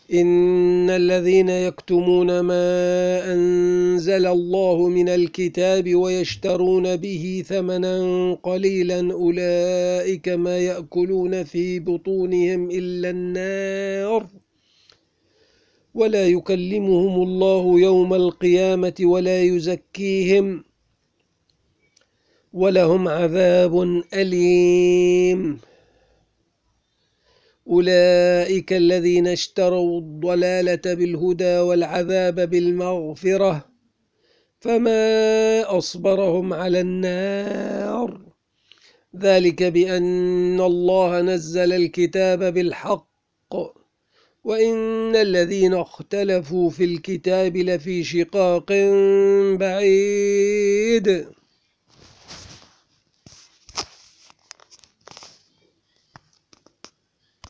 إن الذين يكتمون ما أنزل الله من الكتاب ويشترون به ثمنا قليلا أولئك ما يأكلون في بطونهم إلا النار ولا يكلمهم الله يوم القيامة ولا يزكيهم ولهم عذاب أليم. أولئك الذين اشتروا الضلالة بالهدى والعذاب بالمغفرة فما أصبرهم على النار ذلك بأن الله نزل الكتاب بالحق وإن الذين اختلفوا في الكتاب لفي شقاق بعيد.